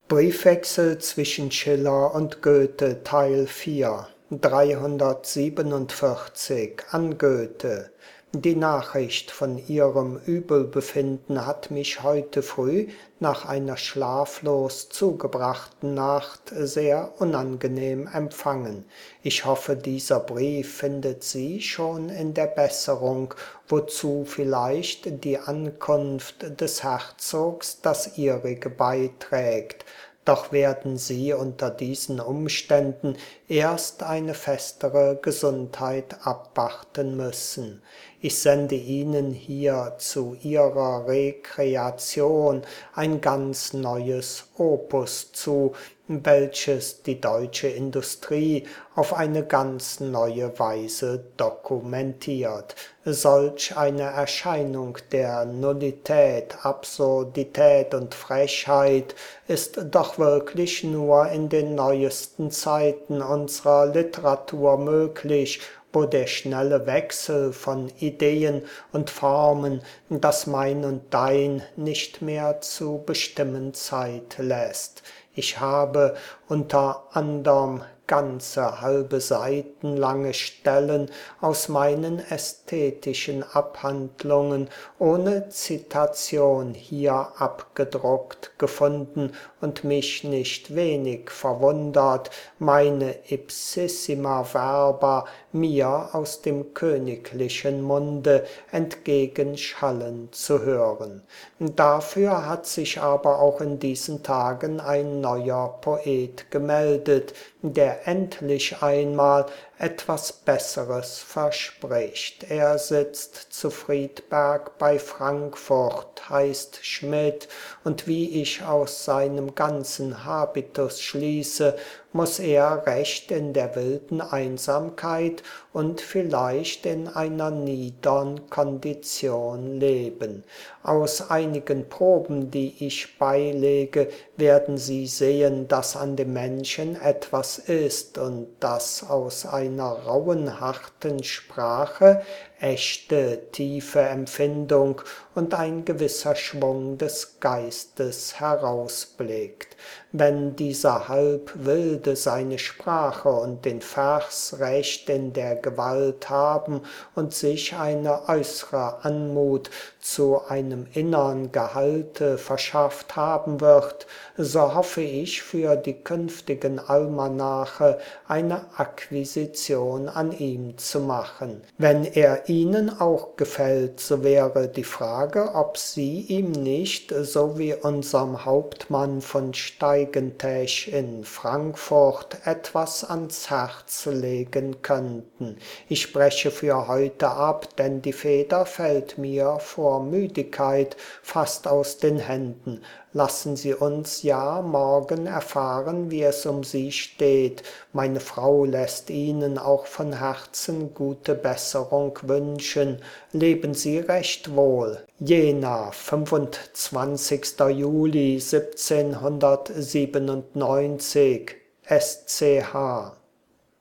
Briefwechsel zwischen Schiller und Goethe Teil 4 347 an Goethe. Die Nachricht von Ihrem Übelbefinden hat mich heute früh nach einer schlaflos zugebrachten Nacht sehr unangenehm empfangen. Ich hoffe, dieser Brief findet Sie schon in der Besserung, wozu vielleicht die Ankunft des Herzogs das Ihrige beiträgt. Doch werden Sie unter diesen Umständen erst eine festere Gesundheit abwarten müssen. Ich sende Ihnen hier zu Ihrer Rekreation ein ganz neues Opus zu, welches die deutsche Industrie auf eine ganz neue Weise dokumentiert. Solch eine Erscheinung der Nullität, Absurdität und Frechheit ist doch wirklich nur in den neuesten Zeiten unserer Literatur möglich, wo der schnelle Wechsel von Ideen und Formen das Mein und Dein nicht mehr zu bestimmen Zeit lässt. Ich habe unter anderm ganze halbe Seiten lange Stellen aus meinen ästhetischen Abhandlungen ohne Zitation hier abgedruckt gefunden und mich nicht wenig verwundert, meine ipsissima verba mir aus dem königlichen Munde entgegenschallen zu hören. Dafür hat sich aber auch in diesen Tagen ein neuer Poet gemeldet, der endlich einmal etwas Besseres verspricht. Er sitzt zu Friedberg bei Frankfurt, heißt Schmidt, und wie ich aus seinem ganzen Habitus schließe, muss er recht in der wilden Einsamkeit und vielleicht in einer niedern Kondition leben. Aus einigen Proben, die ich beilege, werden Sie sehen, dass an dem Menschen etwas ist und dass aus einer rauen, harten Sprache echte, tiefe Empfindung und ein gewisser Schwung des Geistes herausblickt. Wenn dieser Halbwilde seine Sprache und den Vers recht in der Gewalt haben und sich eine äußere Anmut zu einem innern Gehalte verschafft haben wird, so hoffe ich für die künftigen Almanache eine Akquisition an ihm zu machen. Wenn er Ihnen auch gefällt, so wäre die Frage, ob Sie ihm nicht, so wie unserem Hauptmann von Steigentech in Frankfurt, etwas ans Herz legen könnten. Ich spreche für heute ab, denn die Feder fällt mir vor Müdigkeit fast aus den Händen. Lassen Sie uns ja morgen erfahren, wie es um Sie steht. Meine Frau lässt Ihnen auch von Herzen gute Besserung wünschen. Leben Sie recht wohl. Jena, 25. Juli 1797, SCH